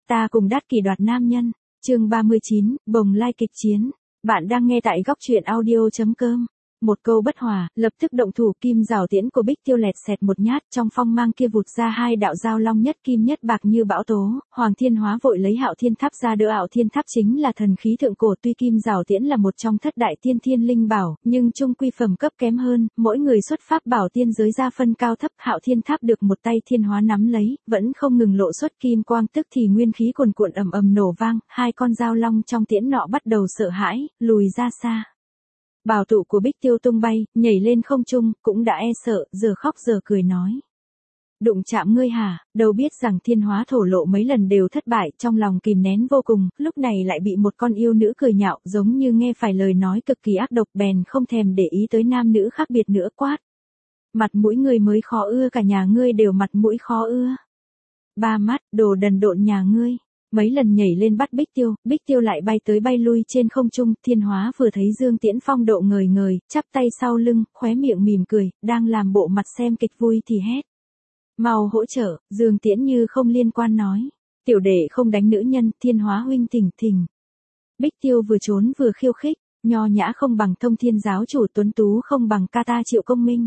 Ta cùng Đát Kỷ đoạt nam nhân. Chương 39, bồng lai kịch chiến. Bạn đang nghe tại góc truyện audio.com. Một câu bất hòa, lập tức động thủ. Kim rào tiễn của Bích Tiêu lẹt xẹt một nhát, trong phong mang kia vụt ra hai đạo giao long nhất kim nhất bạc như bão tố. Hoàng Thiên Hóa vội lấy Hạo Thiên Tháp ra đỡ. Hạo Thiên Tháp chính là thần khí thượng cổ, tuy kim rào tiễn là một trong thất đại tiên thiên linh bảo, nhưng chung quy phẩm cấp kém hơn, mỗi người xuất pháp bảo tiên giới ra phân cao thấp. Hạo Thiên Tháp được một tay Thiên Hóa nắm lấy, vẫn không ngừng lộ xuất kim quang, tức thì nguyên khí cuồn cuộn ầm ầm nổ vang, hai con giao long trong tiễn nọ bắt đầu sợ hãi, lùi ra xa. Bảo tụ của Bích Tiêu tung bay, nhảy lên không trung, cũng đã e sợ, giờ khóc giờ cười nói. Đụng chạm ngươi hả, đâu biết rằng Thiên Hóa thổ lộ mấy lần đều thất bại, trong lòng kìm nén vô cùng, lúc này lại bị một con yêu nữ cười nhạo, giống như nghe phải lời nói cực kỳ ác độc, bèn không thèm để ý tới nam nữ khác biệt nữa, quát. Mặt mũi ngươi mới khó ưa, cả nhà ngươi đều mặt mũi khó ưa. Ba mắt, đồ đần độn nhà ngươi. Mấy lần nhảy lên bắt Bích Tiêu lại bay tới bay lui trên không trung. Thiên Hóa vừa thấy Dương Tiễn phong độ ngời ngời, chắp tay sau lưng, khóe miệng mỉm cười, đang làm bộ mặt xem kịch vui thì hét. Mau hỗ trợ. Dương Tiễn như không liên quan nói. Tiểu đệ không đánh nữ nhân. Thiên Hóa huynh thỉnh. Bích Tiêu vừa trốn vừa khiêu khích, nho nhã không bằng Thông Thiên giáo chủ, tuấn tú không bằng ca ta Triệu Công Minh.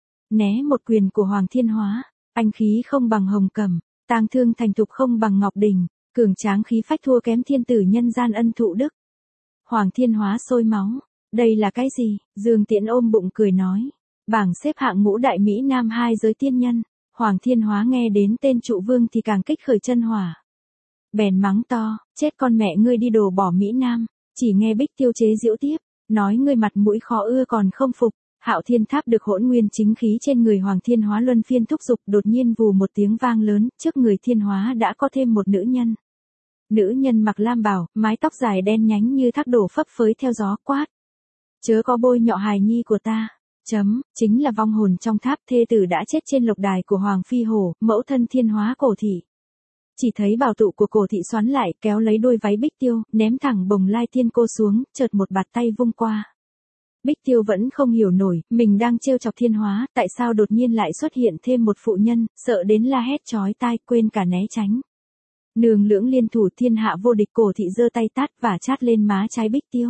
Né một quyền của Hoàng Thiên Hóa, anh khí không bằng Hồng Cẩm, tang thương thành thục không bằng Ngọc Đình. Cường tráng khí phách thua kém thiên tử nhân gian Ân Thụ Đức. Hoàng Thiên Hóa sôi máu. Đây là cái gì? Dương Tiễn ôm bụng cười nói. Bảng xếp hạng ngũ đại Mỹ Nam hai giới tiên nhân. Hoàng Thiên Hóa nghe đến tên trụ vương thì càng kích khởi chân hỏa. Bèn mắng to, chết con mẹ ngươi đi đồ bỏ Mỹ Nam. Chỉ nghe Bích Tiêu chế giễu tiếp, nói ngươi mặt mũi khó ưa còn không phục. Hạo Thiên Tháp được hỗn nguyên chính khí trên người Hoàng Thiên Hóa luân phiên thúc giục, đột nhiên vù một tiếng vang lớn, trước người Thiên Hóa đã có thêm một nữ nhân. Nữ nhân mặc lam bào, mái tóc dài đen nhánh như thác đổ phấp phới theo gió, quát. Chớ có bôi nhọ hài nhi của ta. Chính là vong hồn trong tháp, thê tử đã chết trên lộc đài của Hoàng Phi Hổ, mẫu thân Thiên Hóa Cổ Thị. Chỉ thấy bảo tụ của Cổ Thị xoắn lại, kéo lấy đôi váy Bích Tiêu, ném thẳng bồng lai thiên cô xuống, chợt một bạt tay vung qua. Bích Tiêu vẫn không hiểu nổi, mình đang trêu chọc Thiên Hóa, tại sao đột nhiên lại xuất hiện thêm một phụ nhân, sợ đến la hét chói tai, quên cả né tránh. Nương lưỡng liên thủ thiên hạ vô địch. Cổ Thị giơ tay tát và chát lên má trái Bích Tiêu.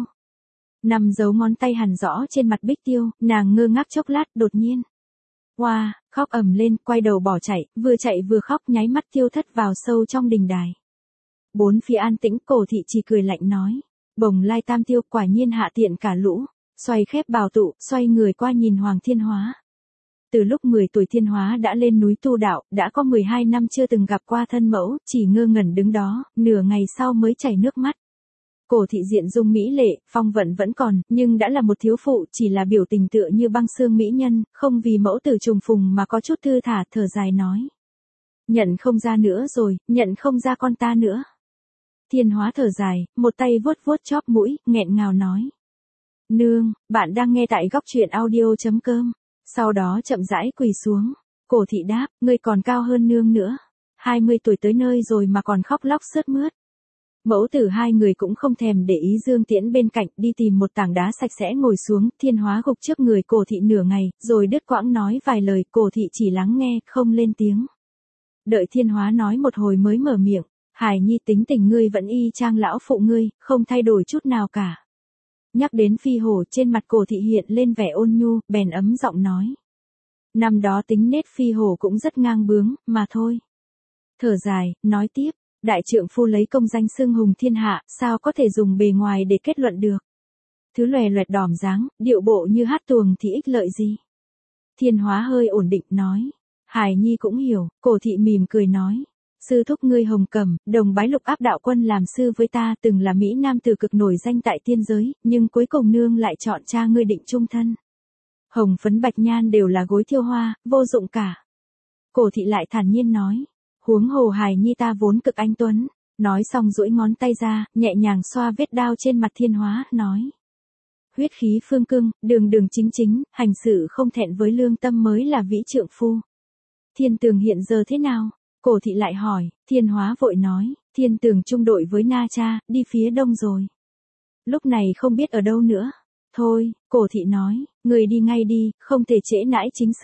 Nằm dấu ngón tay hằn rõ trên mặt Bích Tiêu, nàng ngơ ngác chốc lát, đột nhiên. Wow, khóc ầm lên, quay đầu bỏ chạy vừa khóc, nháy mắt tiêu thất vào sâu trong đình đài. Bốn phía an tĩnh. Cổ Thị chỉ cười lạnh nói. Bồng lai tam tiêu quả nhiên hạ tiện cả lũ. Xoay khép bảo tụ, xoay người qua nhìn Hoàng Thiên Hóa. Từ lúc 10 tuổi Thiên Hóa đã lên núi tu đạo, đã có 12 năm chưa từng gặp qua thân mẫu, chỉ ngơ ngẩn đứng đó, nửa ngày sau mới chảy nước mắt. Cổ Thị diện dung mỹ lệ, phong vận vẫn còn, nhưng đã là một thiếu phụ, chỉ là biểu tình tựa như băng xương mỹ nhân, không vì mẫu tử trùng phùng mà có chút thư thả, thở dài nói. Nhận không ra nữa rồi, nhận không ra con ta nữa. Thiên Hóa thở dài, một tay vuốt vuốt chóp mũi, nghẹn ngào nói. Nương, bạn đang nghe tại góc truyện audio.com. Sau đó chậm rãi quỳ xuống. Cổ Thị đáp, ngươi còn cao hơn nương nữa. 20 tuổi tới nơi rồi mà còn khóc lóc sướt mướt. Mẫu tử hai người cũng không thèm để ý Dương Tiễn bên cạnh, đi tìm một tảng đá sạch sẽ ngồi xuống. Thiên Hóa gục trước người Cổ Thị nửa ngày, rồi đứt quãng nói vài lời. Cổ Thị chỉ lắng nghe, không lên tiếng. Đợi Thiên Hóa nói một hồi mới mở miệng. Hài nhi tính tình ngươi vẫn y chang lão phụ ngươi, không thay đổi chút nào cả. Nhắc đến Phi Hổ, trên mặt Cổ Thị hiện lên vẻ ôn nhu, bèn ấm giọng nói. Năm đó tính nết Phi Hổ cũng rất ngang bướng, mà thôi. Thở dài, nói tiếp, đại trượng phu lấy công danh xưng hùng thiên hạ, sao có thể dùng bề ngoài để kết luận được. Thứ lòe loẹt đỏm dáng, điệu bộ như hát tuồng thì ích lợi gì. Thiên Hóa hơi ổn định nói. Hài nhi cũng hiểu. Cổ Thị mỉm cười nói. Sư thúc ngươi Hồng Cẩm, đồng bái Lục Áp đạo quân làm sư với ta, từng là Mỹ Nam tử cực nổi danh tại tiên giới, nhưng cuối cùng nương lại chọn cha ngươi định chung thân. Hồng phấn bạch nhan đều là gối thiêu hoa, vô dụng cả. Cổ Thị lại thản nhiên nói. Huống hồ hài nhi ta vốn cực anh tuấn. Nói xong duỗi ngón tay ra, nhẹ nhàng xoa vết đao trên mặt Thiên Hóa, nói. Huyết khí phương cương, đường đường chính chính, hành sự không thẹn với lương tâm mới là vĩ trượng phu. Thiên Tường hiện giờ thế nào? Cổ Thị lại hỏi. Thiên Hóa vội nói. Thiên Tường chung đội với Na Cha, đi phía đông rồi. Lúc này không biết ở đâu nữa. Thôi, Cổ Thị nói, người đi ngay đi, không thể trễ nãi chính sự.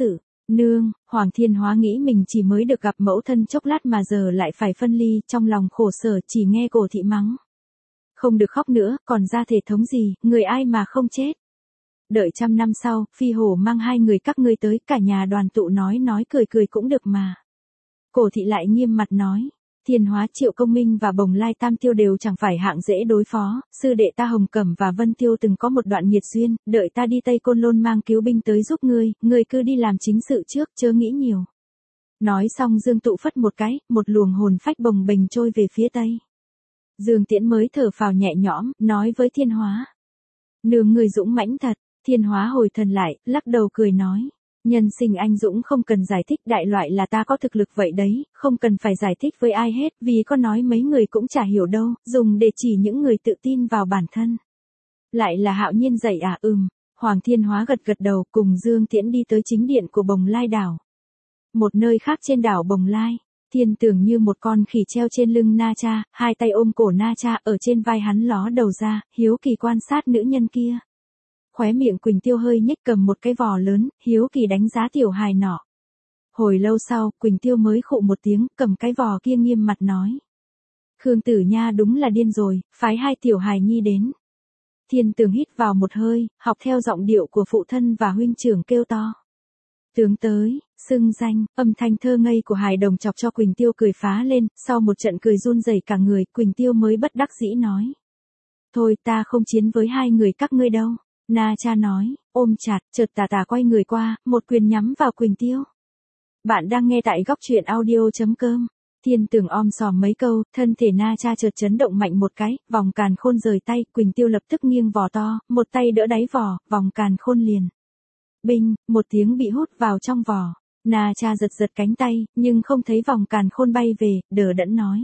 Nương, Hoàng Thiên Hóa nghĩ mình chỉ mới được gặp mẫu thân chốc lát mà giờ lại phải phân ly, trong lòng khổ sở chỉ nghe cổ thị mắng. Không được khóc nữa, còn ra thể thống gì, người ai mà không chết. Đợi 100 năm sau, Phi Hổ mang 2 người các ngươi tới, cả nhà đoàn tụ nói cười cười cũng được mà. Cổ thị lại nghiêm mặt nói. Thiên Hóa, Triệu Công Minh và Bồng Lai Tam Tiêu đều chẳng phải hạng dễ đối phó, sư đệ ta Hồng Cẩm và Vân Tiêu từng có một đoạn nhiệt duyên, đợi ta đi Tây Côn Lôn mang cứu binh tới giúp ngươi cứ đi làm chính sự trước, chớ nghĩ nhiều. Nói xong Dương Tụ phất một cái, một luồng hồn phách bồng bềnh trôi về phía Tây. Dương Tiễn mới thở phào nhẹ nhõm, nói với Thiên Hóa. Nương người dũng mãnh thật. Thiên Hóa hồi thần lại, lắc đầu cười nói. Nhân sinh anh dũng không cần giải thích, đại loại là ta có thực lực vậy đấy, không cần phải giải thích với ai hết, vì có nói mấy người cũng chả hiểu đâu, dùng để chỉ những người tự tin vào bản thân. Lại là Hạo Nhiên dạy à? Hoàng Thiên Hóa gật gật đầu, cùng Dương Tiễn đi tới chính điện của Bồng Lai đảo. Một nơi khác trên đảo Bồng Lai, Thiên Tường như một con khỉ treo trên lưng Na Cha, 2 tay ôm cổ Na Cha, ở trên vai hắn ló đầu ra, hiếu kỳ quan sát nữ nhân kia. Khóe miệng Quỳnh Tiêu hơi nhếch, cầm một cái vò lớn, hiếu kỳ đánh giá tiểu hài nọ. Hồi lâu sau, Quỳnh Tiêu mới khụ một tiếng, cầm cái vò kia nghiêm mặt nói. Khương Tử Nha đúng là điên rồi, phái 2 tiểu hài nhi đến. Thiên Tường hít vào một hơi, học theo giọng điệu của phụ thân và huynh trưởng kêu to. Tướng tới, xưng danh, âm thanh thơ ngây của hài đồng chọc cho Quỳnh Tiêu cười phá lên, sau một trận cười run rẩy cả người, Quỳnh Tiêu mới bất đắc dĩ nói. Thôi ta không chiến với 2 người các ngươi đâu. Na Cha nói, ôm chặt, chợt tà quay người qua, một quyền nhắm vào Quỳnh Tiêu. Bạn đang nghe tại góc truyện audio.com. Thiên Tường om sòm mấy câu, thân thể Na Cha chợt chấn động mạnh một cái, vòng càn khôn rời tay, Quỳnh Tiêu lập tức nghiêng vò to, một tay đỡ đáy vò, vòng càn khôn liền. Binh, một tiếng bị hút vào trong vò. Na Cha giật cánh tay, nhưng không thấy vòng càn khôn bay về, đờ đẫn nói.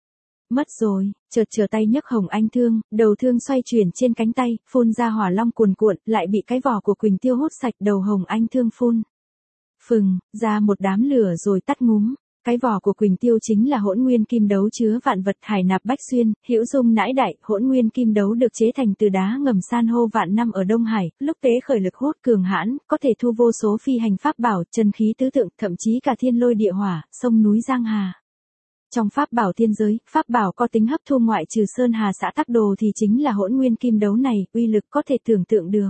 Mất rồi, chợt trở tay nhấc Hồng Anh Thương, đầu thương xoay chuyển trên cánh tay, phun ra hỏa long cuồn cuộn, lại bị cái vỏ của Quỳnh Tiêu hút sạch, đầu Hồng Anh Thương phun. Phừng, ra một đám lửa rồi tắt ngúm. Cái vỏ của Quỳnh Tiêu chính là Hỗn Nguyên Kim Đấu chứa vạn vật hải nạp bách xuyên, hữu dung nãi đại. Hỗn Nguyên Kim Đấu được chế thành từ đá ngầm san hô vạn năm ở Đông Hải, lúc tế khởi lực hút cường hãn, có thể thu vô số phi hành pháp bảo, chân khí tứ tượng, thậm chí cả thiên lôi địa hỏa, sông núi giang hà. Trong pháp bảo thiên giới, pháp bảo có tính hấp thu ngoại trừ sơn hà xã tắc đồ thì chính là Hỗn Nguyên Kim Đấu này, uy lực có thể tưởng tượng được.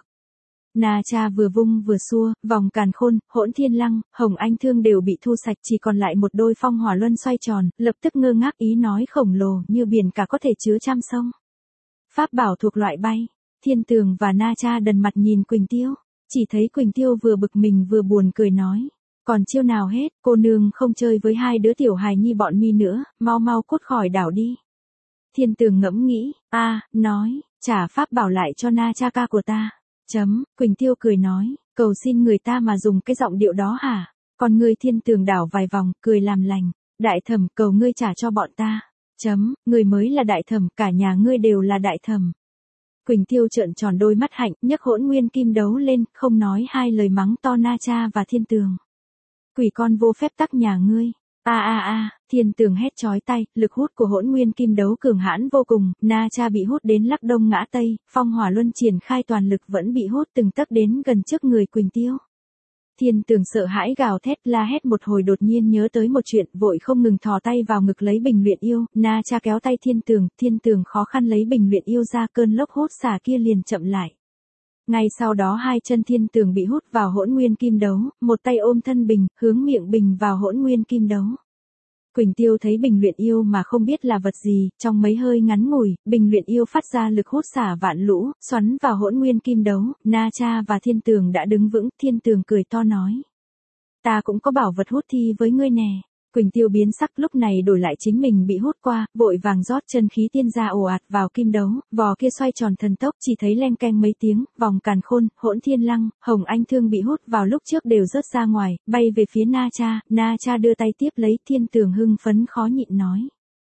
Na Cha vừa vung vừa xua, vòng càn khôn, Hỗn Thiên Lăng, Hồng Anh Thương đều bị thu sạch, chỉ còn lại một đôi phong hỏa luân xoay tròn, lập tức ngơ ngác ý nói khổng lồ như biển cả có thể chứa trăm sông. Pháp bảo thuộc loại bay. Thiên Tường và Na Cha đần mặt nhìn Quỳnh Tiêu, chỉ thấy Quỳnh Tiêu vừa bực mình vừa buồn cười nói. Còn chiêu nào hết, cô nương không chơi với 2 đứa tiểu hài nhi bọn mi nữa, mau cút khỏi đảo đi. Thiên Tường ngẫm nghĩ, nói, trả pháp bảo lại cho Na Cha ca của ta. Quỳnh Tiêu cười nói, cầu xin người ta mà dùng cái giọng điệu đó hả? Còn ngươi Thiên Tường đảo vài vòng, cười làm lành, đại thẩm cầu ngươi trả cho bọn ta. Ngươi mới là đại thẩm, cả nhà ngươi đều là đại thẩm. Quỳnh Tiêu trợn tròn đôi mắt hạnh, nhấc Hỗn Nguyên Kim Đấu lên, không nói 2 lời mắng to Na Cha và Thiên Tường. Quỷ con vô phép tắc nhà ngươi. Thiên Tường hét chói tai, lực hút của Hỗn Nguyên Kim Đấu cường hãn vô cùng, Na Cha bị hút đến lắc đông ngã tây, phong hỏa luân triển khai toàn lực vẫn bị hút từng tấc đến gần trước người Quỳnh Tiêu. Thiên Tường sợ hãi gào thét la hét một hồi, đột nhiên nhớ tới một chuyện, vội không ngừng thò tay vào ngực lấy bình luyện yêu. Na Cha kéo tay Thiên Tường khó khăn lấy bình luyện yêu ra, cơn lốc hút xả kia liền chậm lại. Ngay sau đó 2 chân Thiên Tường bị hút vào Hỗn Nguyên Kim Đấu, một tay ôm thân bình, hướng miệng bình vào Hỗn Nguyên Kim Đấu. Quỳnh Tiêu thấy bình luyện yêu mà không biết là vật gì, trong mấy hơi ngắn ngủi, bình luyện yêu phát ra lực hút xả vạn lũ, xoắn vào Hỗn Nguyên Kim Đấu. Na Cha và Thiên Tường đã đứng vững, Thiên Tường cười to nói. Ta cũng có bảo vật hút thi với ngươi nè. Quỳnh Tiêu biến sắc, lúc này đổi lại chính mình bị hút qua, vội vàng rót chân khí tiên ra ồ ạt vào kim đấu, vò kia xoay tròn thần tốc, chỉ thấy leng keng mấy tiếng, vòng càn khôn, Hỗn Thiên Lăng, Hồng Anh Thương bị hút vào lúc trước đều rớt ra ngoài, bay về phía Na Cha đưa tay tiếp lấy. Thiên Tường hưng phấn khó nhịn nói.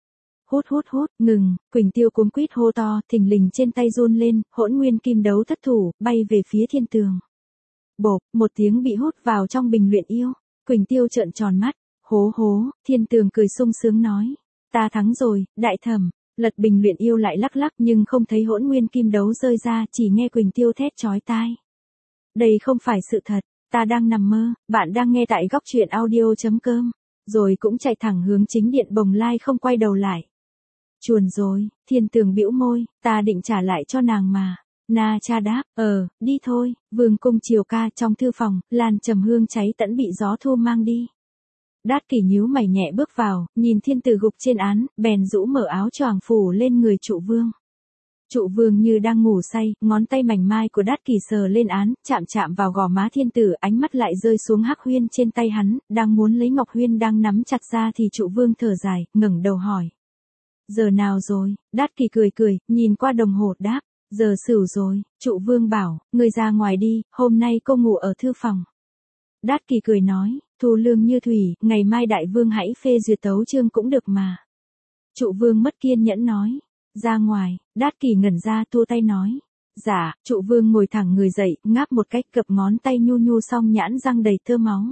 Hút, ngừng. Quỳnh Tiêu cuống quýt hô to, thình lình trên tay run lên, Hỗn Nguyên Kim Đấu thất thủ, bay về phía Thiên Tường. Bộp, một tiếng bị hút vào trong bình luyện yêu. Quỳnh Tiêu trợn tròn mắt. Hố, Thiên Tường cười sung sướng nói. Ta thắng rồi, đại thẩm. Lật bình luyện yêu lại lắc nhưng không thấy Hỗn Nguyên Kim Đấu rơi ra, chỉ nghe Quỳnh Tiêu thét chói tai. Đây không phải sự thật. ta đang nằm mơ, bạn đang nghe tại góc truyện audio.com. Rồi cũng chạy thẳng hướng chính điện Bồng Lai không quay đầu lại. Chuồn rồi, Thiên Tường bĩu môi, ta định trả lại cho nàng mà. Na Cha đáp, đi thôi. Vương cung chiều ca trong thư phòng, làn trầm hương cháy tẫn bị gió thu mang đi. Đát Kỷ nhíu mày nhẹ bước vào, nhìn thiên tử gục trên án, bèn rũ mở áo choàng phủ lên người trụ vương. Trụ vương như đang ngủ say, ngón tay mảnh mai của Đát Kỷ sờ lên án, chạm chạm vào gò má thiên tử, ánh mắt lại rơi xuống hắc huyên trên tay hắn, đang muốn lấy ngọc huyên đang nắm chặt ra thì trụ vương thở dài, ngẩng đầu hỏi. Giờ nào rồi? Đát Kỷ cười cười, nhìn qua đồng hồ đáp, giờ sửu rồi. Trụ vương bảo, ngươi ra ngoài đi, hôm nay cô ngủ ở thư phòng. Đát Kỷ cười nói, thu lương như thủy, ngày mai đại vương hãy phê duyệt tấu chương cũng được mà. Trụ vương mất kiên nhẫn nói. Ra ngoài. Đát Kỷ ngẩn ra thua tay nói. Dạ. Trụ vương ngồi thẳng người dậy, ngáp một cách, cập ngón tay nhu nhu song nhãn răng đầy tơ máu.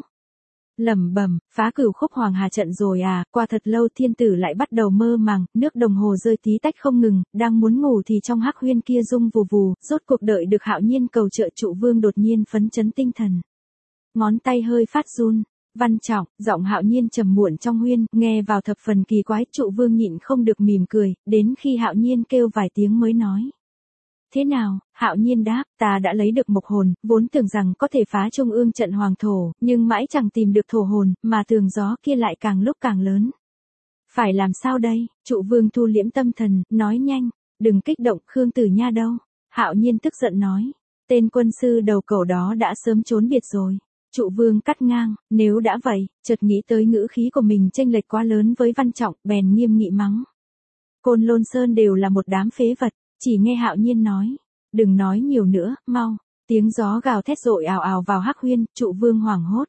Lẩm bẩm, phá cửu khúc hoàng hà trận rồi à? Qua thật lâu thiên tử lại bắt đầu mơ màng, nước đồng hồ rơi tí tách không ngừng, đang muốn ngủ thì trong hắc huyên kia rung vù vù, rốt cuộc đợi được Hạo Nhiên cầu trợ. Trụ vương đột nhiên phấn chấn tinh thần. Ngón tay hơi phát run. Văn Trọng, giọng Hạo Nhiên trầm muộn trong huyên, nghe vào thập phần kỳ quái. Trụ vương nhịn không được mỉm cười, đến khi Hạo Nhiên kêu vài tiếng mới nói. Thế nào? Hạo Nhiên đáp, ta đã lấy được mộc hồn, vốn tưởng rằng có thể phá trung ương trận hoàng thổ, nhưng mãi chẳng tìm được thổ hồn, mà tường gió kia lại càng lúc càng lớn. Phải làm sao đây? Trụ vương thu liễm tâm thần, nói nhanh, đừng kích động, Khương Tử Nha đâu? Hạo Nhiên tức giận nói, tên quân sư đầu cẩu đó đã sớm trốn biệt rồi. Trụ vương cắt ngang, nếu đã vậy, chợt nghĩ tới ngữ khí của mình chênh lệch quá lớn với Văn Trọng, bèn nghiêm nghị mắng. Côn Lôn Sơn đều là một đám phế vật, chỉ nghe Hạo Nhiên nói. Đừng nói nhiều nữa, mau. Tiếng gió gào thét rội ào ào vào hắc huyên, trụ vương hoảng hốt.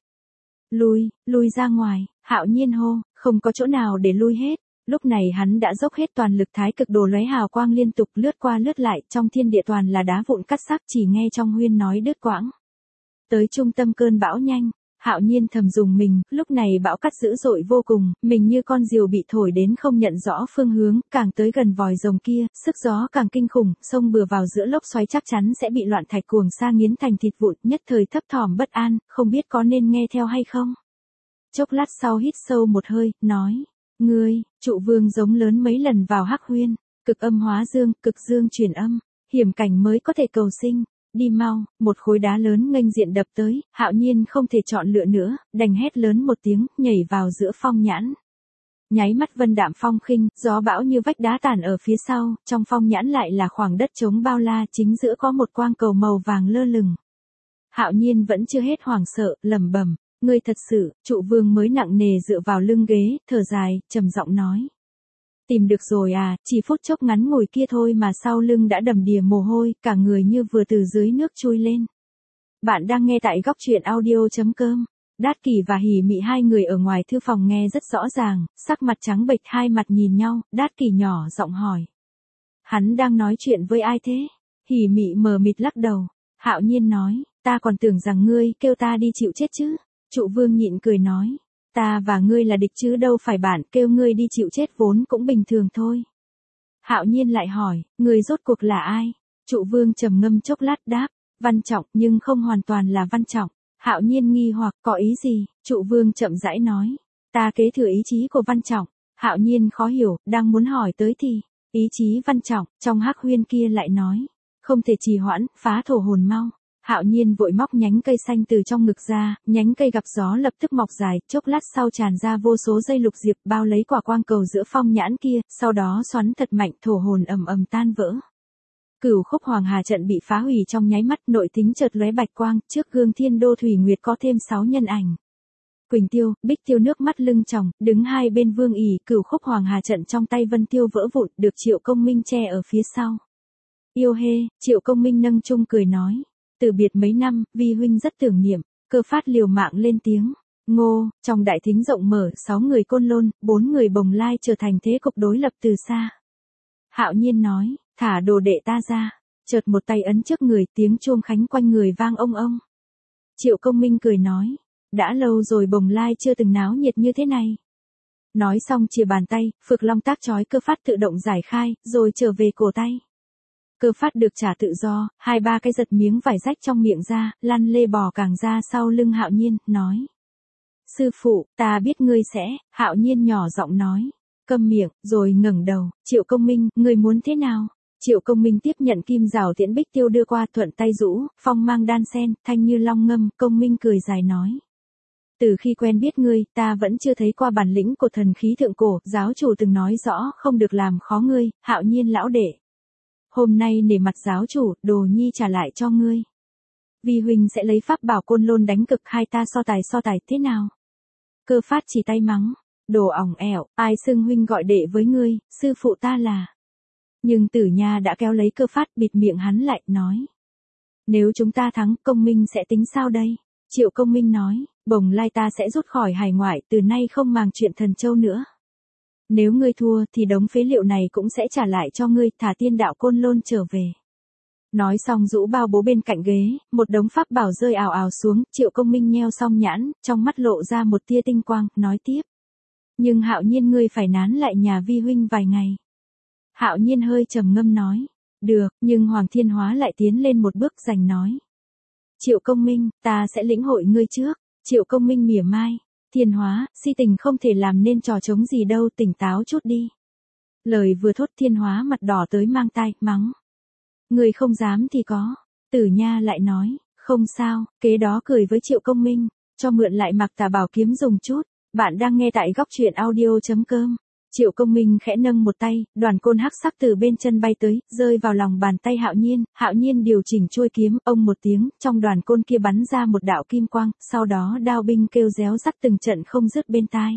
Lui ra ngoài. Hạo Nhiên hô, không có chỗ nào để lui hết. Lúc này hắn đã dốc hết toàn lực, thái cực đồ lóe hào quang liên tục lướt qua lướt lại, trong thiên địa toàn là đá vụn cắt xác, chỉ nghe trong huyên nói đứt quãng. Tới trung tâm cơn bão nhanh, Hạo Nhiên thầm dùng mình, lúc này bão cắt dữ dội vô cùng, mình như con diều bị thổi đến không nhận rõ phương hướng, càng tới gần vòi rồng kia, sức gió càng kinh khủng, xông bừa vào giữa lốc xoáy chắc chắn sẽ bị loạn thạch cuồng sa nghiến thành thịt vụn, nhất thời thấp thỏm bất an, không biết có nên nghe theo hay không. Chốc lát sau hít sâu một hơi, nói, ngươi. Trụ vương giống lớn mấy lần vào hắc huyên, cực âm hóa dương, cực dương chuyển âm, hiểm cảnh mới có thể cầu sinh. Đi mau. Một khối đá lớn nghênh diện đập tới, Hạo Nhiên không thể chọn lựa nữa, đành hét lớn một tiếng, nhảy vào giữa phong nhãn. Nháy mắt vân đạm phong khinh, gió bão như vách đá tản ở phía sau, trong phong nhãn lại là khoảng đất trống bao la, chính giữa có một quang cầu màu vàng lơ lửng. Hạo Nhiên vẫn chưa hết hoảng sợ, lẩm bẩm, ngươi thật sự. Trụ vương mới nặng nề dựa vào lưng ghế, thở dài, trầm giọng nói. Tìm được rồi à, chỉ phút chốc ngắn ngủi kia thôi mà sau lưng đã đầm đìa mồ hôi, cả người như vừa từ dưới nước trôi lên. Bạn đang nghe tại góc truyện audio.com. Đát Kỷ và Hỉ Mị hai người ở ngoài thư phòng nghe rất rõ ràng, sắc mặt trắng bệch hai mặt nhìn nhau, Đát Kỷ nhỏ giọng hỏi. Hắn đang nói chuyện với ai thế? Hỉ Mị mờ mịt lắc đầu. Hạo Nhiên nói, ta còn tưởng rằng ngươi kêu ta đi chịu chết chứ. Trụ vương nhịn cười nói. Ta và ngươi là địch chứ đâu phải bạn, kêu ngươi đi chịu chết vốn cũng bình thường thôi. Hạo Nhiên lại hỏi, ngươi rốt cuộc là ai? Trụ vương trầm ngâm chốc lát đáp, Văn Trọng, nhưng không hoàn toàn là Văn Trọng. Hạo Nhiên nghi hoặc, có ý gì? Trụ vương chậm rãi nói, ta kế thừa ý chí của Văn Trọng. Hạo Nhiên khó hiểu, đang muốn hỏi tới thì, ý chí Văn Trọng, trong hắc huyên kia lại nói, không thể trì hoãn, phá thổ hồn mau. Hạo Nhiên vội móc nhánh cây xanh từ trong ngực ra, nhánh cây gặp gió lập tức mọc dài, chốc lát sau tràn ra vô số dây lục diệp bao lấy quả quang cầu giữa phong nhãn kia, sau đó xoắn thật mạnh, thổ hồn ầm ầm tan vỡ. Cửu khúc hoàng hà trận bị phá hủy trong nháy mắt, nội tính chợt lóe bạch quang, trước gương thiên đô thủy nguyệt có thêm 6 nhân ảnh. Quỳnh Tiêu, Bích Tiêu nước mắt lưng tròng, đứng hai bên Vương ỉ, cửu khúc hoàng hà trận trong tay Vân Tiêu vỡ vụn, được Triệu Công Minh che ở phía sau. Yêu hê, Triệu Công Minh nâng chung cười nói. Từ biệt mấy năm, vi huynh rất tưởng niệm. Cơ Phát liều mạng lên tiếng. Ngô, trong đại thính rộng mở, 6 người Côn Lôn, 4 người Bồng Lai trở thành thế cục đối lập từ xa. Hạo Nhiên nói, thả đồ đệ ta ra. Chợt một tay ấn trước người, tiếng chuông khánh quanh người vang ông ông. Triệu Công Minh cười nói, đã lâu rồi Bồng Lai chưa từng náo nhiệt như thế này. Nói xong chìa bàn tay, phược long tác chói Cơ Phát tự động giải khai, rồi trở về cổ tay. Cơ phát được trả tự do, 2-3 cái giật miếng vải rách trong miệng ra, lăn lê bò càng ra sau lưng Hạo Nhiên, nói. Sư phụ, ta biết ngươi sẽ, Hạo Nhiên nhỏ giọng nói. Câm miệng, rồi ngẩng đầu, Triệu Công Minh, ngươi muốn thế nào? Triệu Công Minh tiếp nhận kim rào tiễn Bích Tiêu đưa qua, thuận tay rũ, phong mang đan sen, thanh như long ngâm. Công Minh cười dài nói. Từ khi quen biết ngươi, ta vẫn chưa thấy qua bản lĩnh của thần khí thượng cổ, giáo chủ từng nói rõ không được làm khó ngươi, Hạo Nhiên lão đệ. Hôm nay nể mặt giáo chủ, đồ nhi trả lại cho ngươi. Vi huynh sẽ lấy pháp bảo Côn Lôn đánh cực, hai ta so tài thế nào? Cơ phát chỉ tay mắng, đồ ỏng ẻo, ai xưng huynh gọi đệ với ngươi, sư phụ ta là. Nhưng Tử Nha đã kéo lấy Cơ phát, bịt miệng hắn lại, nói. Nếu chúng ta thắng, Công Minh sẽ tính sao đây? Triệu Công Minh nói, Bồng Lai ta sẽ rút khỏi hải ngoại, từ nay không màng chuyện Thần Châu nữa. Nếu ngươi thua thì đống phế liệu này cũng sẽ trả lại cho ngươi, thả tiên đạo Côn Lôn trở về. Nói xong rũ bao bố bên cạnh ghế, một đống pháp bảo rơi ào ào xuống, Triệu Công Minh nheo xong nhãn, trong mắt lộ ra một tia tinh quang, nói tiếp. Nhưng Hạo Nhiên ngươi phải nán lại nhà vi huynh vài ngày. Hạo Nhiên hơi trầm ngâm nói. Được, nhưng Hoàng Thiên Hóa lại tiến lên một bước giành nói. Triệu Công Minh, ta sẽ lĩnh hội ngươi trước. Triệu Công Minh mỉa mai. Thiên Hóa, si tình không thể làm nên trò trống gì đâu, tỉnh táo chút đi. Lời vừa thốt Thiên Hóa mặt đỏ tới mang tai, mắng. Người không dám thì có. Tử Nha lại nói, không sao, kế đó cười với Triệu Công Minh, cho mượn lại mặc tà bảo kiếm dùng chút. Bạn đang nghe tại góc truyện audio.com. Triệu Công Minh khẽ nâng một tay, đoàn côn hắc sắc từ bên chân bay tới, rơi vào lòng bàn tay Hạo Nhiên điều chỉnh chuôi kiếm, ông một tiếng, trong đoàn côn kia bắn ra một đạo kim quang, sau đó đao binh kêu réo rắt từng trận không dứt bên tai.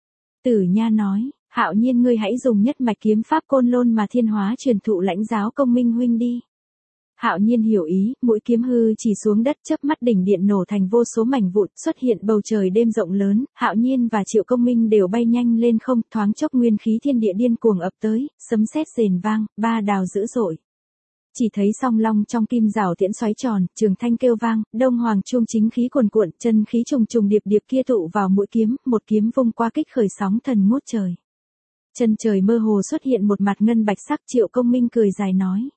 Tử Nha nói, Hạo Nhiên ngươi hãy dùng nhất mạch kiếm pháp Côn Lôn mà Thiên Hóa truyền thụ lãnh giáo Công Minh huynh đi. Hạo Nhiên hiểu ý, mũi kiếm hư chỉ xuống đất, chớp mắt đỉnh điện nổ thành vô số mảnh vụn, xuất hiện bầu trời đêm rộng lớn, Hạo Nhiên và Triệu Công Minh đều bay nhanh lên không, thoáng chốc nguyên khí thiên địa điên cuồng ập tới, sấm sét rền vang, ba đào dữ dội. Chỉ thấy song long trong kim rào tiễn xoáy tròn, trường thanh kêu vang, đông hoàng chuông chính khí cuồn cuộn, chân khí trùng trùng điệp điệp kia tụ vào mũi kiếm, một kiếm vung qua kích khởi sóng thần ngút trời. Chân trời mơ hồ xuất hiện một mặt ngân bạch sắc, Triệu Công Minh cười dài nói.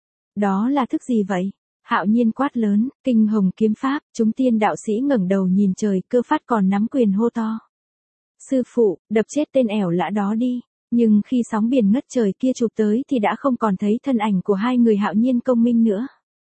Đó là thức gì vậy? Hạo Nhiên quát lớn, kinh hồng kiếm pháp, chúng tiên đạo sĩ ngẩng đầu nhìn trời, Cơ phát còn nắm quyền hô to. Sư phụ, đập chết tên ẻo lã đó đi. Nhưng khi sóng biển ngất trời kia chụp tới thì đã không còn thấy thân ảnh của hai người Hạo Nhiên Công Minh nữa.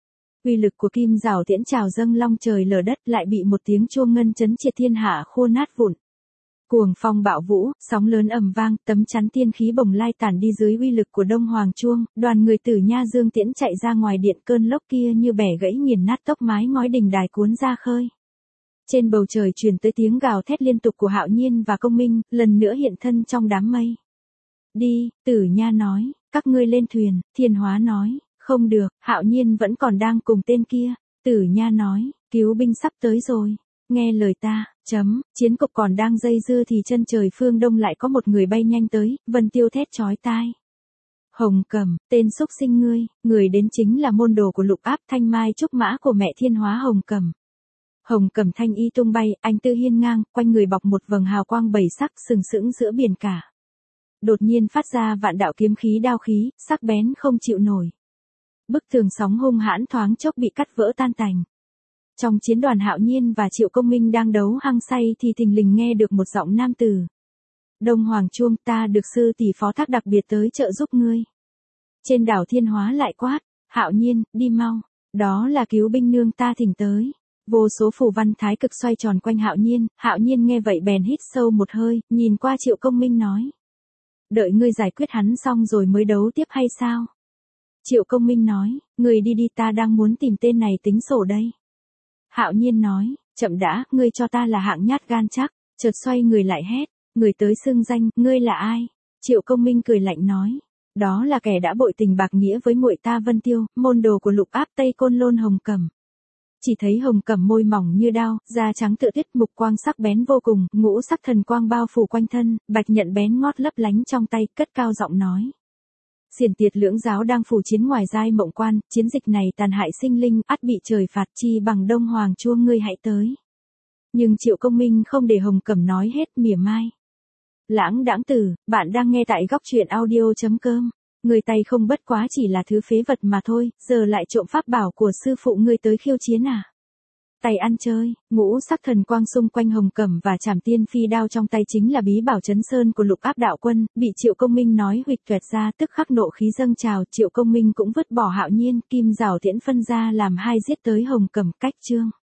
Uy lực của kim rào tiễn trào dâng long trời lở đất, lại bị một tiếng chuông ngân chấn triệt thiên hạ khô nát vụn. Cuồng phong bạo vũ, sóng lớn ầm vang, tấm chắn tiên khí Bồng Lai tản đi dưới uy lực của Đông Hoàng chuông, đoàn người Tử Nha Dương Tiễn chạy ra ngoài điện, cơn lốc kia như bẻ gãy nghiền nát tốc mái ngói đình đài cuốn ra khơi. Trên bầu trời truyền tới tiếng gào thét liên tục của Hạo Nhiên và Công Minh, lần nữa hiện thân trong đám mây. Đi, Tử Nha nói, các ngươi lên thuyền, Thiên Hóa nói, không được, Hạo Nhiên vẫn còn đang cùng tên kia. Tử Nha nói, cứu binh sắp tới rồi. Nghe lời ta, chiến cục còn đang dây dưa thì chân trời phương đông lại có một người bay nhanh tới, Vân Tiêu thét chói tai. Hồng Cẩm, tên xúc sinh ngươi, người đến chính là môn đồ của Lục Áp, thanh mai trúc mã của mẹ Thiên Hóa Hồng Cẩm. Hồng Cẩm thanh y tung bay, anh tư hiên ngang, quanh người bọc một vầng hào quang bảy sắc sừng sững giữa biển cả. Đột nhiên phát ra vạn đạo kiếm khí đao khí, sắc bén không chịu nổi. Bức tường sóng hung hãn thoáng chốc bị cắt vỡ tan tành. Trong chiến đoàn Hạo Nhiên và Triệu Công Minh đang đấu hăng say thì thình lình nghe được một giọng nam tử. Đông Hoàng chuông, ta được sư tỷ phó thác đặc biệt tới trợ giúp ngươi. Trên đảo Thiên Hóa lại quát, Hạo Nhiên, đi mau, đó là cứu binh nương ta thỉnh tới. Vô số phù văn thái cực xoay tròn quanh Hạo Nhiên nghe vậy bèn hít sâu một hơi, nhìn qua Triệu Công Minh nói. Đợi ngươi giải quyết hắn xong rồi mới đấu tiếp hay sao? Triệu Công Minh nói, ngươi đi đi, ta đang muốn tìm tên này tính sổ đây. Hạo Nhiên nói, chậm đã, ngươi cho ta là hạng nhát gan chắc, chợt xoay người lại hét, người tới xưng danh, ngươi là ai? Triệu Công Minh cười lạnh nói, đó là kẻ đã bội tình bạc nghĩa với muội ta Vân Tiêu, môn đồ của Lục Áp Tây Côn Lôn Hồng Cẩm. Chỉ thấy Hồng Cẩm môi mỏng như đao, da trắng tựa tuyết, mục quang sắc bén vô cùng, ngũ sắc thần quang bao phủ quanh thân, bạch nhận bén ngót lấp lánh trong tay, cất cao giọng nói. Xiển Tiệt lưỡng giáo đang phủ chiến ngoài giai Mộng Quan, chiến dịch này tàn hại sinh linh, ắt bị trời phạt, chi bằng Đông Hoàng chuông ngươi hãy tới. Nhưng Triệu Công Minh không để Hồng Cẩm nói hết, mỉa mai. Lãng đãng tử, bạn đang nghe tại góc truyện audio.com. Người tay không bất quá chỉ là thứ phế vật mà thôi, giờ lại trộm pháp bảo của sư phụ ngươi tới khiêu chiến à? Tay ăn chơi, ngũ sắc thần quang xung quanh hồng cẩm và trảm tiên phi đao trong tay chính là bí bảo chấn sơn của Lục Áp đạo quân, bị Triệu Công Minh nói huỵch toẹt ra, tức khắc nộ khí dâng trào. Triệu Công Minh cũng vứt bỏ Hạo Nhiên, kim rào tiễn phân ra làm hai giết tới hồng cẩm. Cách chương